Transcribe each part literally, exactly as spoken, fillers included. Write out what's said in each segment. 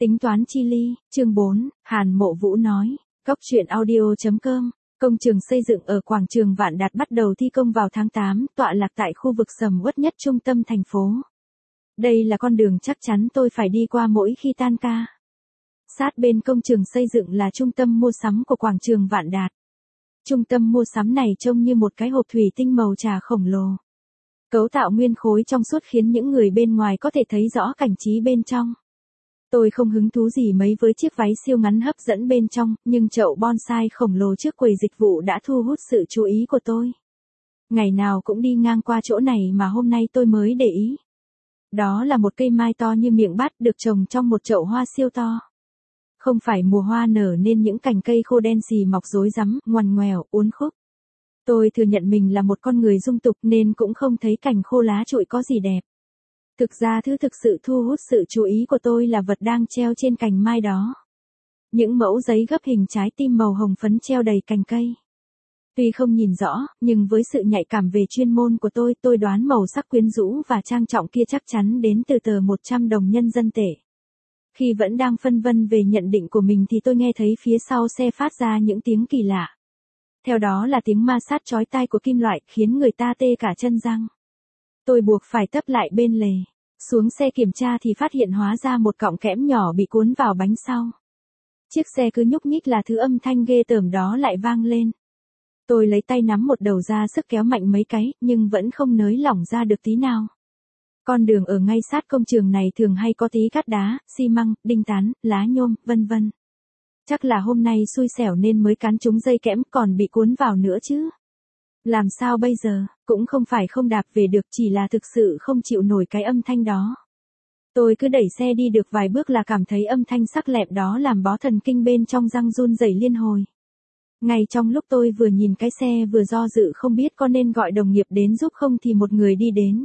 Tính toán chi ly, chương bốn, Hàn Mộ Vũ nói, Cóc truyện audio.com, công trường xây dựng ở quảng trường Vạn Đạt bắt đầu thi công vào tháng tám, tọa lạc tại khu vực sầm uất nhất trung tâm thành phố. Đây là con đường chắc chắn tôi phải đi qua mỗi khi tan ca. Sát bên công trường xây dựng là trung tâm mua sắm của quảng trường Vạn Đạt. Trung tâm mua sắm này trông như một cái hộp thủy tinh màu trà khổng lồ. Cấu tạo nguyên khối trong suốt khiến những người bên ngoài có thể thấy rõ cảnh trí bên trong. Tôi không hứng thú gì mấy với chiếc váy siêu ngắn hấp dẫn bên trong, nhưng chậu bonsai khổng lồ trước quầy dịch vụ đã thu hút sự chú ý của tôi. Ngày nào cũng đi ngang qua chỗ này mà hôm nay tôi mới để ý. Đó là một cây mai to như miệng bát được trồng trong một chậu hoa siêu to. Không phải mùa hoa nở nên những cành cây khô đen xì mọc rối rắm, ngoằn ngoèo, uốn khúc. Tôi thừa nhận mình là một con người dung tục nên cũng không thấy cành khô lá trụi có gì đẹp. Thực ra thứ thực sự thu hút sự chú ý của tôi là vật đang treo trên cành mai đó. Những mẫu giấy gấp hình trái tim màu hồng phấn treo đầy cành cây. Tuy không nhìn rõ, nhưng với sự nhạy cảm về chuyên môn của tôi, tôi đoán màu sắc quyến rũ và trang trọng kia chắc chắn đến từ tờ một trăm đồng nhân dân tệ. Khi vẫn đang phân vân về nhận định của mình thì tôi nghe thấy phía sau xe phát ra những tiếng kỳ lạ. Theo đó là tiếng ma sát chói tai của kim loại khiến người ta tê cả chân răng. Tôi buộc phải tấp lại bên lề. Xuống xe kiểm tra thì phát hiện hóa ra một cọng kẽm nhỏ bị cuốn vào bánh sau. Chiếc xe cứ nhúc nhích là thứ âm thanh ghê tởm đó lại vang lên. Tôi lấy tay nắm một đầu ra sức kéo mạnh mấy cái, nhưng vẫn không nới lỏng ra được tí nào. Con đường ở ngay sát công trường này thường hay có tí cát đá, xi măng, đinh tán, lá nhôm, vân vân. Chắc là hôm nay xui xẻo nên mới cán trúng dây kẽm còn bị cuốn vào nữa chứ. Làm sao bây giờ, cũng không phải không đạp về được, chỉ là thực sự không chịu nổi cái âm thanh đó. Tôi cứ đẩy xe đi được vài bước là cảm thấy âm thanh sắc lẹm đó làm bó thần kinh bên trong răng run rẩy liên hồi. Ngay trong lúc tôi vừa nhìn cái xe vừa do dự không biết có nên gọi đồng nghiệp đến giúp không thì một người đi đến.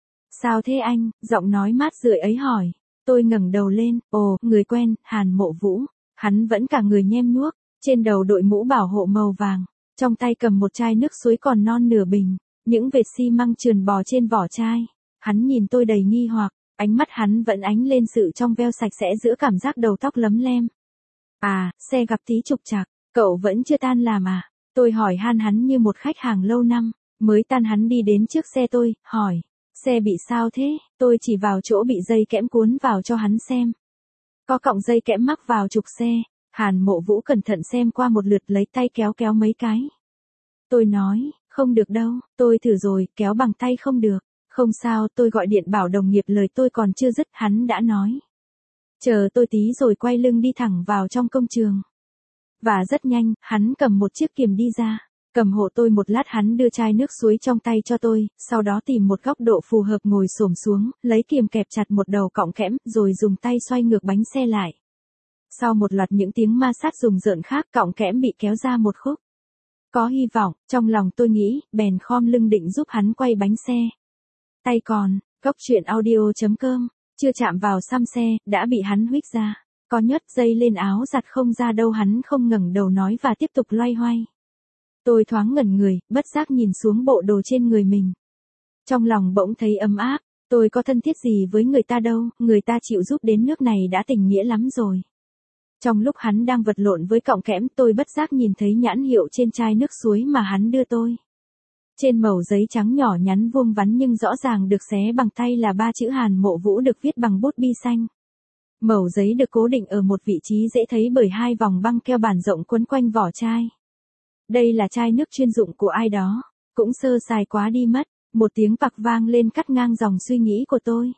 Sao thế anh, giọng nói mát rượi ấy hỏi. Tôi ngẩng đầu lên, ồ, người quen, Hàn Mộ Vũ. Hắn vẫn cả người nhem nhuốc, trên đầu đội mũ bảo hộ màu vàng. Trong tay cầm một chai nước suối còn non nửa bình, những vệt xi măng trườn bò trên vỏ chai. Hắn nhìn tôi đầy nghi hoặc, ánh mắt hắn vẫn ánh lên sự trong veo sạch sẽ giữa cảm giác đầu tóc lấm lem. À, xe gặp tí trục trặc, cậu vẫn chưa tan làm à? Tôi hỏi han hắn như một khách hàng lâu năm, mới tan hắn đi đến trước xe tôi, hỏi, xe bị sao thế? Tôi chỉ vào chỗ bị dây kẽm cuốn vào cho hắn xem. Có cọng dây kẽm mắc vào trục xe. Hàn Mộ Vũ cẩn thận xem qua một lượt lấy tay kéo kéo mấy cái. Tôi nói, không được đâu, tôi thử rồi, kéo bằng tay không được. Không sao, tôi gọi điện bảo đồng nghiệp lời tôi còn chưa dứt, hắn đã nói. Chờ tôi tí rồi quay lưng đi thẳng vào trong công trường. Và rất nhanh, hắn cầm một chiếc kiềm đi ra. Cầm hộ tôi một lát hắn đưa chai nước suối trong tay cho tôi, sau đó tìm một góc độ phù hợp ngồi xổm xuống, lấy kiềm kẹp chặt một đầu cọng kẽm, rồi dùng tay xoay ngược bánh xe lại. Sau một loạt những tiếng ma sát rùng rợn khác, cọng kẽm bị kéo ra một khúc. Có hy vọng, trong lòng tôi nghĩ, bèn khom lưng định giúp hắn quay bánh xe. Tay còn, Cóc truyện audio.com, chưa chạm vào xăm xe, đã bị hắn huých ra. Có nhớt dây lên áo giặt không ra đâu, hắn không ngẩng đầu nói và tiếp tục loay hoay. Tôi thoáng ngẩn người, bất giác nhìn xuống bộ đồ trên người mình. Trong lòng bỗng thấy ấm áp, tôi có thân thiết gì với người ta đâu, người ta chịu giúp đến nước này đã tình nghĩa lắm rồi. Trong lúc hắn đang vật lộn với cọng kẽm, tôi bất giác nhìn thấy nhãn hiệu trên chai nước suối mà hắn đưa tôi. Trên mẩu giấy trắng nhỏ nhắn vuông vắn nhưng rõ ràng được xé bằng tay là ba chữ Hàn Mộ Vũ được viết bằng bút bi xanh. Mẩu giấy được cố định ở một vị trí dễ thấy bởi hai vòng băng keo bản rộng quấn quanh vỏ chai. Đây là chai nước chuyên dụng của ai đó, cũng sơ sài quá đi mất, một tiếng pặc vang lên cắt ngang dòng suy nghĩ của tôi.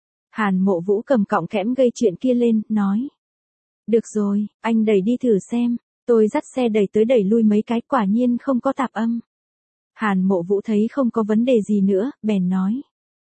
Hàn Mộ Vũ cầm cọng kẽm gây chuyện kia lên, nói. Được rồi, anh đẩy đi thử xem. Tôi dắt xe đẩy tới đẩy lui mấy cái, quả nhiên không có tạp âm. Hàn Mộ Vũ thấy không có vấn đề gì nữa, bèn nói.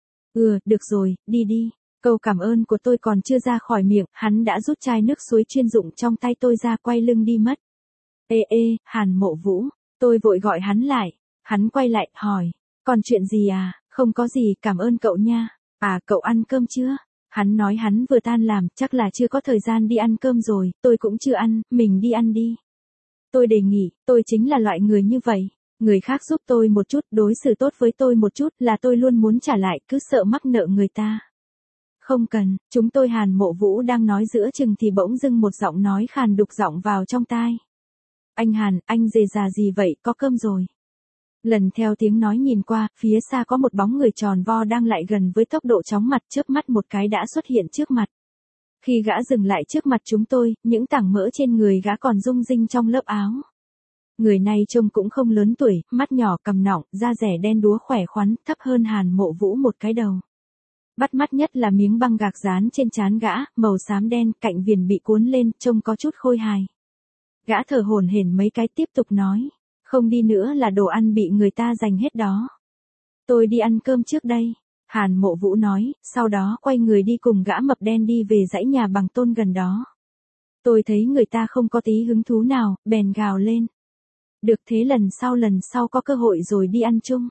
Ừ, được rồi, đi đi. Câu cảm ơn của tôi còn chưa ra khỏi miệng, hắn đã rút chai nước suối chuyên dụng trong tay tôi ra quay lưng đi mất. Ê ê, Hàn Mộ Vũ, tôi vội gọi hắn lại. Hắn quay lại, hỏi. Còn chuyện gì à? Không có gì, cảm ơn cậu nha. À, cậu ăn cơm chưa? Hắn nói hắn vừa tan làm, chắc là chưa có thời gian đi ăn cơm rồi, tôi cũng chưa ăn, mình đi ăn đi. Tôi đề nghị, tôi chính là loại người như vậy. Người khác giúp tôi một chút, đối xử tốt với tôi một chút là tôi luôn muốn trả lại, cứ sợ mắc nợ người ta. Không cần, chúng tôi Hàn Mộ Vũ đang nói giữa chừng thì bỗng dưng một giọng nói khàn đục giọng vào trong tai. Anh Hàn, anh dề già gì vậy, có cơm rồi. Lần theo tiếng nói nhìn qua, phía xa có một bóng người tròn vo đang lại gần với tốc độ chóng mặt, chớp mắt một cái đã xuất hiện trước mặt. Khi gã dừng lại trước mặt chúng tôi, những tảng mỡ trên người gã còn rung rinh trong lớp áo. Người này trông cũng không lớn tuổi, mắt nhỏ cằm nọng, da rẻ đen đúa khỏe khoắn, thấp hơn Hàn Mộ Vũ một cái đầu. Bắt mắt nhất là miếng băng gạc dán trên trán gã, màu xám đen, cạnh viền bị cuốn lên, trông có chút khôi hài. Gã thở hổn hển mấy cái tiếp tục nói, không đi nữa là đồ ăn bị người ta giành hết đó. Tôi đi ăn cơm trước đây. Hàn Mộ Vũ nói, sau đó quay người đi cùng gã mập đen đi về dãy nhà bằng tôn gần đó. Tôi thấy người ta không có tí hứng thú nào, bèn gào lên. Được thế lần sau lần sau có cơ hội rồi đi ăn chung.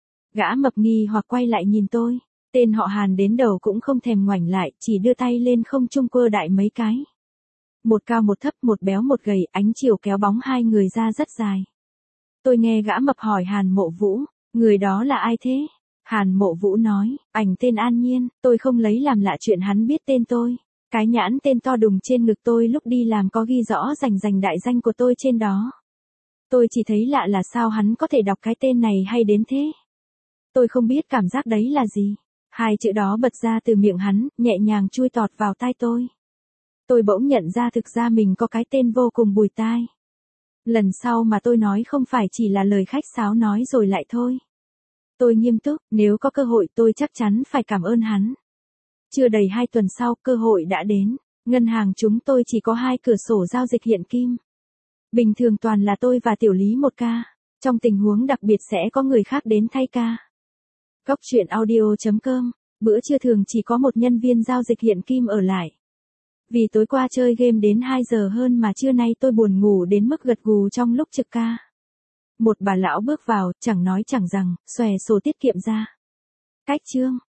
Gã mập nghi hoặc quay lại nhìn tôi, tên họ Hàn đến đầu cũng không thèm ngoảnh lại, chỉ đưa tay lên không trung quơ đại mấy cái. Một cao một thấp, một béo một gầy, ánh chiều kéo bóng hai người ra rất dài. Tôi nghe gã mập hỏi Hàn Mộ Vũ, người đó là ai thế? Hàn Mộ Vũ nói, ảnh tên An Nhiên, tôi không lấy làm lạ chuyện hắn biết tên tôi. Cái nhãn tên to đùng trên ngực tôi lúc đi làm có ghi rõ rành rành đại danh của tôi trên đó. Tôi chỉ thấy lạ là sao hắn có thể đọc cái tên này hay đến thế. Tôi không biết cảm giác đấy là gì. Hai chữ đó bật ra từ miệng hắn, nhẹ nhàng chui tọt vào tai tôi. Tôi bỗng nhận ra thực ra mình có cái tên vô cùng bùi tai. Lần sau mà tôi nói không phải chỉ là lời khách sáo nói rồi lại thôi. Tôi nghiêm túc, nếu có cơ hội tôi chắc chắn phải cảm ơn hắn. Chưa đầy hai tuần sau, cơ hội đã đến. Ngân hàng chúng tôi chỉ có hai cửa sổ giao dịch hiện kim. Bình thường toàn là tôi và Tiểu Lý một ca. Trong tình huống đặc biệt sẽ có người khác đến thay ca. Góc truyện audio chấm com, bữa trưa thường chỉ có một nhân viên giao dịch hiện kim ở lại. Vì tối qua chơi game đến hai giờ hơn mà trưa nay tôi buồn ngủ đến mức gật gù trong lúc trực ca. Một bà lão bước vào, chẳng nói chẳng rằng, xòe sổ tiết kiệm ra. Cách chương.